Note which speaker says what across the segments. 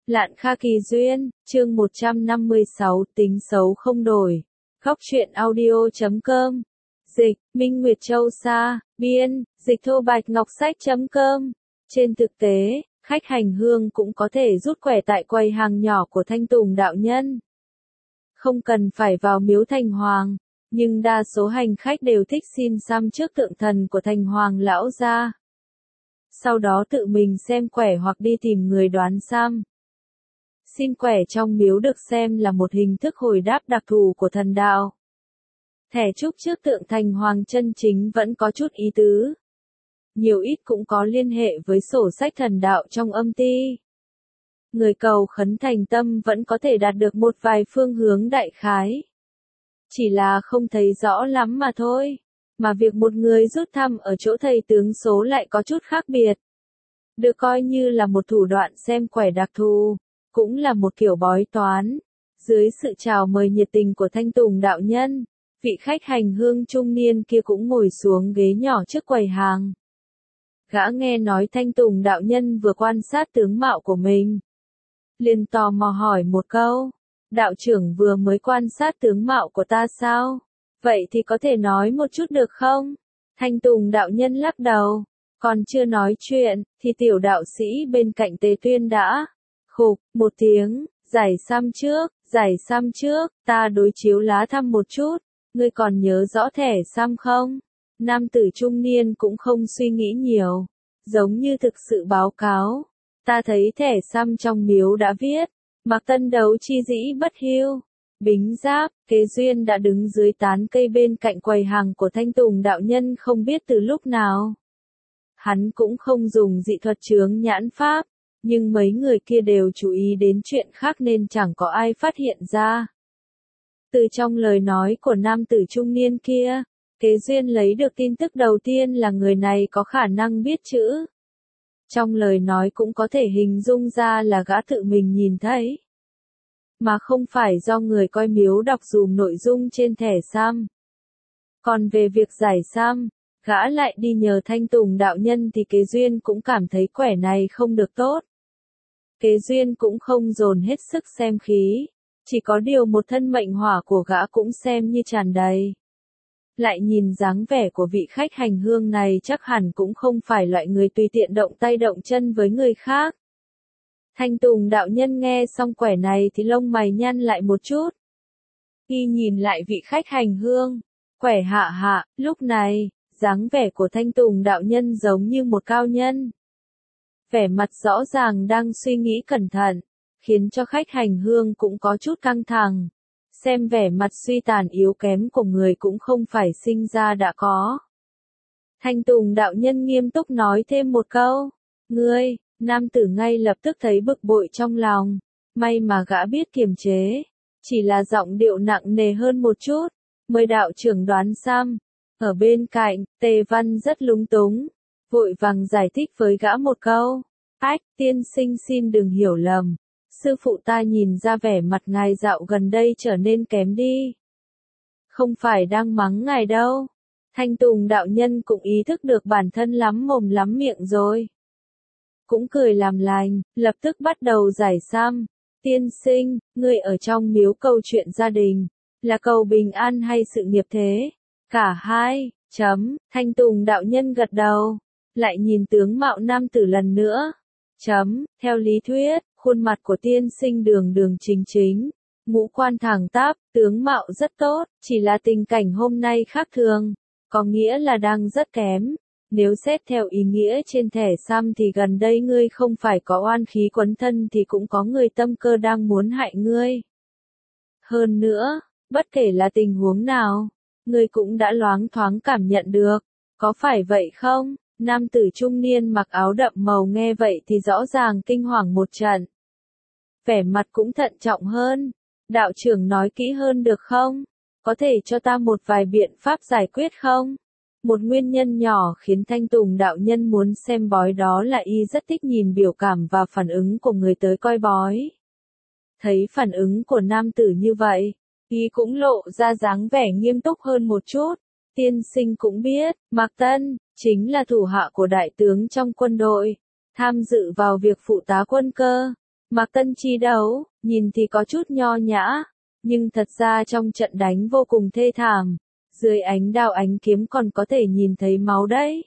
Speaker 1: Lạn Kha Kỳ Duyên, chương 156, tính xấu không đổi. Góc truyện audio.com. Dịch, Minh Nguyệt Châu Sa, biên, dịch thô bạch ngọc sách.com. Trên thực tế, khách hành hương cũng có thể rút quẻ tại quầy hàng nhỏ của Thanh Tùng đạo nhân. Không cần phải vào miếu Thành Hoàng, nhưng đa số hành khách đều thích xin xăm trước tượng thần của Thành Hoàng lão gia. Sau đó tự mình xem quẻ hoặc đi tìm người đoán xăm. Xin quẻ trong miếu được xem là một hình thức hồi đáp đặc thù của thần đạo. Thẻ chúc trước tượng Thành Hoàng chân chính vẫn có chút ý tứ. Nhiều ít cũng có liên hệ với sổ sách thần đạo trong âm ti. Người cầu khấn thành tâm vẫn có thể đạt được một vài phương hướng đại khái. Chỉ là không thấy rõ lắm mà thôi. Mà việc một người rút thăm ở chỗ thầy tướng số lại có chút khác biệt. Được coi như là một thủ đoạn xem quẻ đặc thù, cũng là một kiểu bói toán. Dưới sự chào mời nhiệt tình của Thanh Tùng đạo nhân, vị khách hành hương trung niên kia cũng ngồi xuống ghế nhỏ trước quầy hàng. Gã nghe nói Thanh Tùng đạo nhân vừa quan sát tướng mạo của mình, liền tò mò hỏi một câu, đạo trưởng vừa mới quan sát tướng mạo của ta sao? Vậy thì có thể nói một chút được không? Thanh Tùng đạo nhân lắc đầu, còn chưa nói chuyện, thì tiểu đạo sĩ bên cạnh Tề Tuyên đã khục một tiếng, giải xăm trước, ta đối chiếu lá thăm một chút, ngươi còn nhớ rõ thẻ xăm không? Nam tử trung niên cũng không suy nghĩ nhiều, giống như thực sự báo cáo, ta thấy thẻ xăm trong miếu đã viết, mặc tân đấu chi dĩ bất hiu. Bính Giáp, Kế Duyên đã đứng dưới tán cây bên cạnh quầy hàng của Thanh Tùng đạo nhân không biết từ lúc nào. Hắn cũng không dùng dị thuật chướng nhãn pháp, nhưng mấy người kia đều chú ý đến chuyện khác nên chẳng có ai phát hiện ra. Từ trong lời nói của nam tử trung niên kia, Kế Duyên lấy được tin tức đầu tiên là người này có khả năng biết chữ. Trong lời nói cũng có thể hình dung ra là gã tự mình nhìn thấy, mà không phải do người coi miếu đọc dùm nội dung trên thẻ xăm. Còn về việc giải xăm, gã lại đi nhờ Thanh Tùng đạo nhân thì Kế Duyên cũng cảm thấy quẻ này không được tốt. Kế Duyên cũng không dồn hết sức xem khí, chỉ có điều một thân mệnh hỏa của gã cũng xem như tràn đầy. Lại nhìn dáng vẻ của vị khách hành hương này chắc hẳn cũng không phải loại người tùy tiện động tay động chân với người khác. Thanh Tùng đạo nhân nghe xong quẻ này thì lông mày nhăn lại một chút. Khi nhìn lại vị khách hành hương, quẻ hạ, lúc này, dáng vẻ của Thanh Tùng đạo nhân giống như một cao nhân. Vẻ mặt rõ ràng đang suy nghĩ cẩn thận, khiến cho khách hành hương cũng có chút căng thẳng. Xem vẻ mặt suy tàn yếu kém của người cũng không phải sinh ra đã có. Thanh Tùng đạo nhân nghiêm túc nói thêm một câu, ngươi. Nam tử ngay lập tức thấy bực bội trong lòng, may mà gã biết kiềm chế, chỉ là giọng điệu nặng nề hơn một chút, mời đạo trưởng đoán xăm. Ở bên cạnh, Tề Văn rất lúng túng, vội vàng giải thích với gã một câu, ách, tiên sinh xin đừng hiểu lầm, sư phụ ta nhìn ra vẻ mặt ngài dạo gần đây trở nên kém đi. Không phải đang mắng ngài đâu. Thanh Tùng đạo nhân cũng ý thức được bản thân lắm mồm lắm miệng rồi. Cũng cười làm lành, lập tức bắt đầu giải xăm. Tiên sinh, ngươi ở trong miếu cầu chuyện gia đình, là cầu bình an hay sự nghiệp thế? Cả hai, Thanh Tùng đạo nhân gật đầu, lại nhìn tướng mạo nam tử lần nữa. Theo lý thuyết, khuôn mặt của tiên sinh đường đường chính chính, ngũ quan thẳng tắp, tướng mạo rất tốt, chỉ là tình cảnh hôm nay khác thường, có nghĩa là đang rất kém. Nếu xét theo ý nghĩa trên thẻ xăm thì gần đây ngươi không phải có oan khí quấn thân thì cũng có người tâm cơ đang muốn hại ngươi. Hơn nữa, bất kể là tình huống nào, ngươi cũng đã loáng thoáng cảm nhận được, có phải vậy không? Nam tử trung niên mặc áo đậm màu nghe vậy thì rõ ràng kinh hoàng một trận. Vẻ mặt cũng thận trọng hơn, đạo trưởng nói kỹ hơn được không? Có thể cho ta một vài biện pháp giải quyết không? Một nguyên nhân nhỏ khiến Thanh Tùng đạo nhân muốn xem bói đó là y rất thích nhìn biểu cảm và phản ứng của người tới coi bói. Thấy phản ứng của nam tử như vậy, y cũng lộ ra dáng vẻ nghiêm túc hơn một chút. Tiên sinh cũng biết, Mạc Tân, chính là thủ hạ của đại tướng trong quân đội, tham dự vào việc phụ tá quân cơ. Mạc Tân chi đấu, nhìn thì có chút nho nhã, nhưng thật ra trong trận đánh vô cùng thê thảm, dưới ánh đao ánh kiếm còn có thể nhìn thấy máu đấy.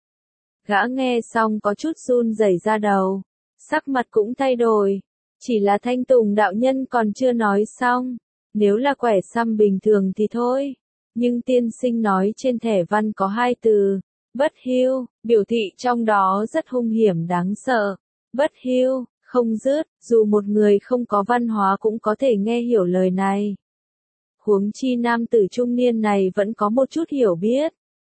Speaker 1: Gã nghe xong có chút run rẩy ra đầu, sắc mặt cũng thay đổi, chỉ là Thanh Tùng đạo nhân còn chưa nói xong, nếu là quẻ xăm bình thường thì thôi, nhưng tiên sinh nói trên thẻ văn có hai từ, bất hiu, biểu thị trong đó rất hung hiểm đáng sợ, bất hiu, không dứt, dù một người không có văn hóa cũng có thể nghe hiểu lời này. Huống chi nam tử trung niên này vẫn có một chút hiểu biết.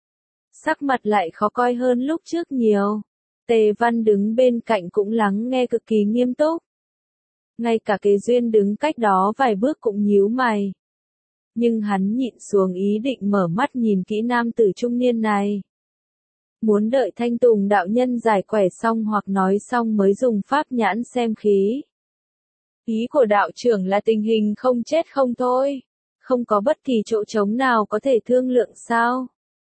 Speaker 1: Sắc mặt lại khó coi hơn lúc trước nhiều. Tề Văn đứng bên cạnh cũng lắng nghe cực kỳ nghiêm túc. Ngay cả Kế Duyên đứng cách đó vài bước cũng nhíu mày. Nhưng hắn nhịn xuống ý định mở mắt nhìn kỹ nam tử trung niên này. Muốn đợi Thanh Tùng đạo nhân giải quẻ xong hoặc nói xong mới dùng pháp nhãn xem khí. Ý của đạo trưởng là tình hình không chết không thôi. Không có bất kỳ chỗ trống nào có thể thương lượng sao?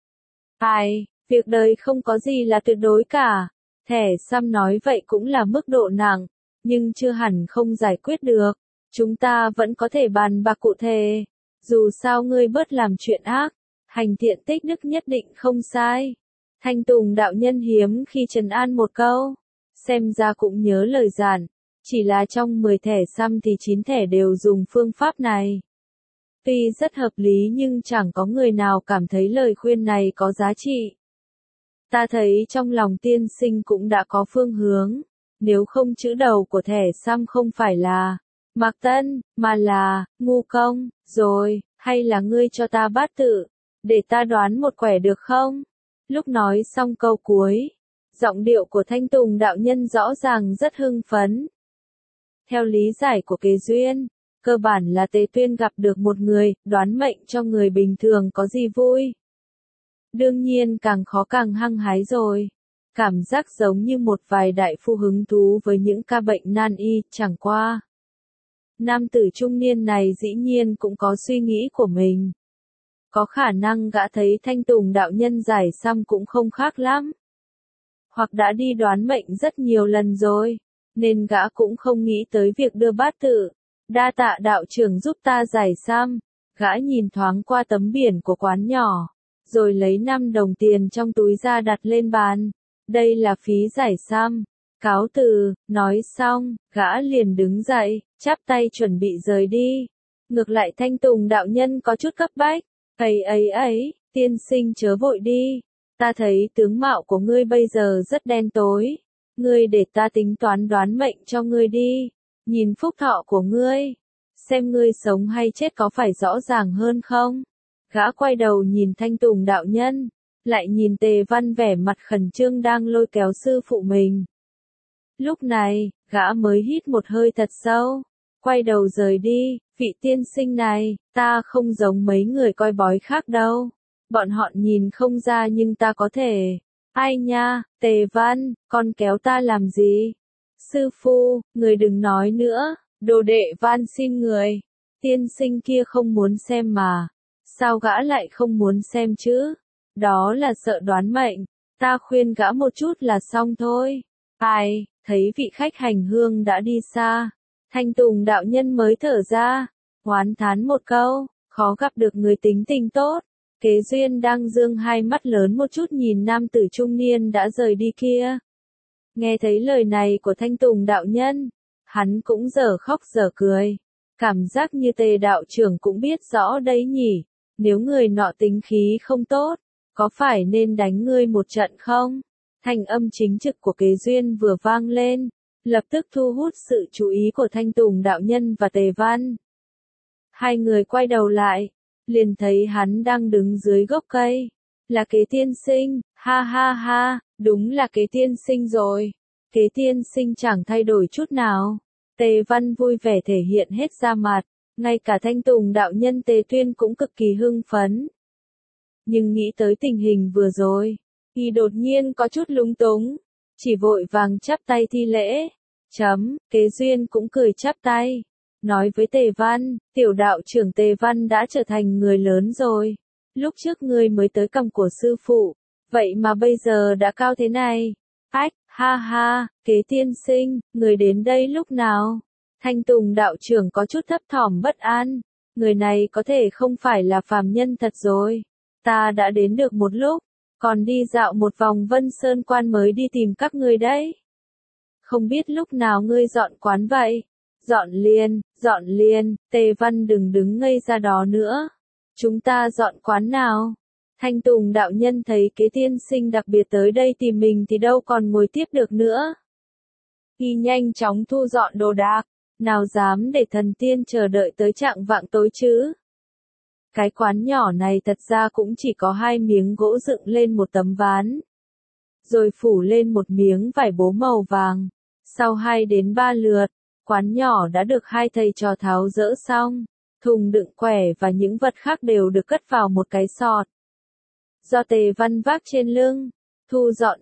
Speaker 1: Ai, việc đời không có gì là tuyệt đối cả. Thẻ xăm nói vậy cũng là mức độ nặng, nhưng chưa hẳn không giải quyết được. Chúng ta vẫn có thể bàn bạc cụ thể. Dù sao ngươi bớt làm chuyện ác, hành thiện tích đức nhất định không sai. Thanh Tùng đạo nhân hiếm khi trấn an một câu. Xem ra cũng nhớ lời dặn. Chỉ là trong 10 thẻ xăm thì 9 thẻ đều dùng phương pháp này. Tuy rất hợp lý nhưng chẳng có người nào cảm thấy lời khuyên này có giá trị. Ta thấy trong lòng tiên sinh cũng đã có phương hướng, nếu không chữ đầu của thẻ xăm không phải là Mạc Tân, mà là Ngu Công, rồi, hay là ngươi cho ta bát tự, để ta đoán một quẻ được không? Lúc nói xong câu cuối, giọng điệu của Thanh Tùng đạo nhân rõ ràng rất hưng phấn. Theo lý giải của Kế Duyên, cơ bản là Tề Tuyên gặp được một người, đoán mệnh cho người bình thường có gì vui. Đương nhiên càng khó càng hăng hái rồi. Cảm giác giống như một vài đại phu hứng thú với những ca bệnh nan y, chẳng qua. Nam tử trung niên này dĩ nhiên cũng có suy nghĩ của mình. Có khả năng gã thấy Thanh Tùng đạo nhân giải xăm cũng không khác lắm. Hoặc đã đi đoán mệnh rất nhiều lần rồi, nên gã cũng không nghĩ tới việc đưa bát tự. Đa tạ đạo trưởng giúp ta giải xăm. Gã nhìn thoáng qua tấm biển của quán nhỏ, rồi lấy 5 đồng tiền trong túi ra đặt lên bàn. Đây là phí giải xăm. Cáo từ, nói xong, gã liền đứng dậy, chắp tay chuẩn bị rời đi. Ngược lại Thanh Tùng đạo nhân có chút cấp bách. Ấy, tiên sinh chớ vội đi. Ta thấy tướng mạo của ngươi bây giờ rất đen tối. Ngươi để ta tính toán đoán mệnh cho ngươi đi. Nhìn phúc thọ của ngươi. Xem ngươi sống hay chết có phải rõ ràng hơn không? Gã quay đầu nhìn Thanh Tùng đạo nhân. Lại nhìn Tề Văn vẻ mặt khẩn trương đang lôi kéo sư phụ mình. Lúc này, gã mới hít một hơi thật sâu. Quay đầu rời đi, vị tiên sinh này, ta không giống mấy người coi bói khác đâu. Bọn họ nhìn không ra nhưng ta có thể. Ai nha, Tề Văn, con kéo ta làm gì? Sư phụ, người đừng nói nữa, đồ đệ van xin người. Tiên sinh kia không muốn xem mà. Sao gã lại không muốn xem chứ? Đó là sợ đoán mệnh. Ta khuyên gã một chút là xong thôi. Ai, thấy vị khách hành hương đã đi xa. Thanh Tùng đạo nhân mới thở ra. Oán thán một câu, khó gặp được người tính tình tốt. Kế Duyên đang dương hai mắt lớn một chút nhìn nam tử trung niên đã rời đi kia. Nghe thấy lời này của Thanh Tùng đạo nhân, hắn cũng dở khóc dở cười. Cảm giác như Tề đạo trưởng cũng biết rõ đấy nhỉ. Nếu người nọ tính khí không tốt, có phải nên đánh ngươi một trận không? Thanh âm chính trực của Kế Duyên vừa vang lên, lập tức thu hút sự chú ý của Thanh Tùng đạo nhân và Tề Văn. Hai người quay đầu lại, liền thấy hắn đang đứng dưới gốc cây. Là Kế tiên sinh, ha ha ha, đúng là Kế tiên sinh rồi. Kế tiên sinh chẳng thay đổi chút nào. Tề Văn vui vẻ thể hiện hết ra mặt, ngay cả Thanh Tùng đạo nhân Tề Tuyên cũng cực kỳ hưng phấn. Nhưng nghĩ tới tình hình vừa rồi, thì đột nhiên có chút lúng túng, chỉ vội vàng chắp tay thi lễ. Kế Duyên cũng cười chắp tay, nói với Tề Văn, tiểu đạo trưởng Tề Văn đã trở thành người lớn rồi. Lúc trước ngươi mới tới cầm của sư phụ, vậy mà bây giờ đã cao thế này. Ha ha, Kế tiên sinh, người đến đây lúc nào? Thanh Tùng đạo trưởng có chút thấp thỏm bất an. Người này có thể không phải là phàm nhân thật rồi. Ta đã đến được một lúc, còn đi dạo một vòng Vân Sơn Quan mới đi tìm các ngươi đấy. Không biết lúc nào ngươi dọn quán vậy? Dọn liền, Tề Văn đừng đứng ngây ra đó nữa. Chúng ta dọn quán nào? Thanh Tùng đạo nhân thấy Kế tiên sinh đặc biệt tới đây tìm mình thì đâu còn ngồi tiếp được nữa. Y nhanh chóng thu dọn đồ đạc, nào dám để thần tiên chờ đợi tới chạng vạng tối chứ. Cái quán nhỏ này thật ra cũng chỉ có 2 miếng gỗ dựng lên một tấm ván, rồi phủ lên một miếng vải bố màu vàng. Sau 2 đến 3 lượt, quán nhỏ đã được 2 thầy trò tháo dỡ xong. Thùng đựng quẻ và những vật khác đều được cất vào một cái sọt, do Tề Văn vác trên lưng. Thu dọn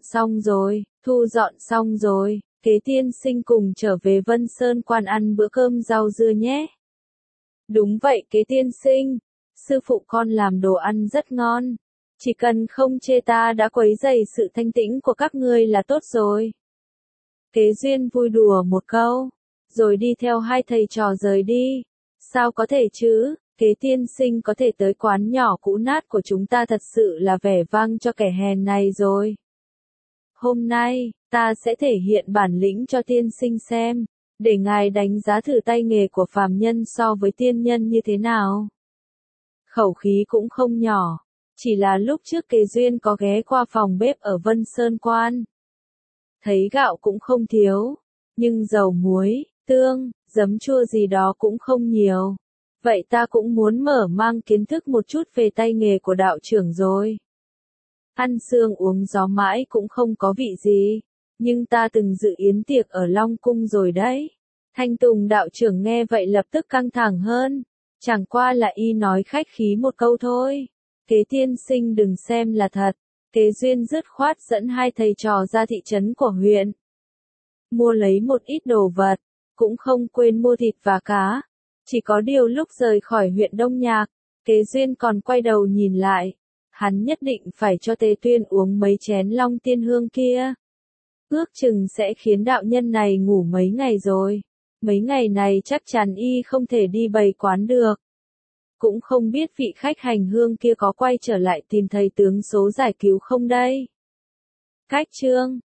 Speaker 1: xong rồi, Kế tiên sinh cùng trở về Vân Sơn Quan ăn bữa cơm rau dưa nhé. Đúng vậy Kế tiên sinh, sư phụ con làm đồ ăn rất ngon. Chỉ cần không chê ta đã quấy rầy sự thanh tĩnh của các ngươi là tốt rồi. Kế Duyên vui đùa một câu, rồi đi theo 2 thầy trò rời đi. Sao có thể chứ, Kế tiên sinh có thể tới quán nhỏ cũ nát của chúng ta thật sự là vẻ vang cho kẻ hèn này rồi. Hôm nay, ta sẽ thể hiện bản lĩnh cho tiên sinh xem, để ngài đánh giá thử tay nghề của phàm nhân so với tiên nhân như thế nào. Khẩu khí cũng không nhỏ, chỉ là lúc trước Kế Duyên có ghé qua phòng bếp ở Vân Sơn Quan. Thấy gạo cũng không thiếu, nhưng dầu muối, tương, giấm chua gì đó cũng không nhiều. Vậy ta cũng muốn mở mang kiến thức một chút về tay nghề của đạo trưởng rồi. Ăn xương uống gió mãi cũng không có vị gì, nhưng ta từng dự yến tiệc ở Long Cung rồi đấy. Thanh Tùng đạo trưởng nghe vậy lập tức căng thẳng hơn, chẳng qua là y nói khách khí một câu thôi. Kế tiên sinh đừng xem là thật. Kế Duyên dứt khoát dẫn 2 thầy trò ra thị trấn của huyện, mua lấy một ít đồ vật, cũng không quên mua thịt và cá. Chỉ có điều lúc rời khỏi huyện Đông Nhạc, Kế Duyên còn quay đầu nhìn lại. Hắn nhất định phải cho Tề Tuyên uống mấy chén Long Tiên Hương kia. Ước chừng sẽ khiến đạo nhân này ngủ mấy ngày rồi. Mấy ngày này chắc chắn y không thể đi bày quán được. Cũng không biết vị khách hành hương kia có quay trở lại tìm thầy tướng số giải cứu không đây. Cách chương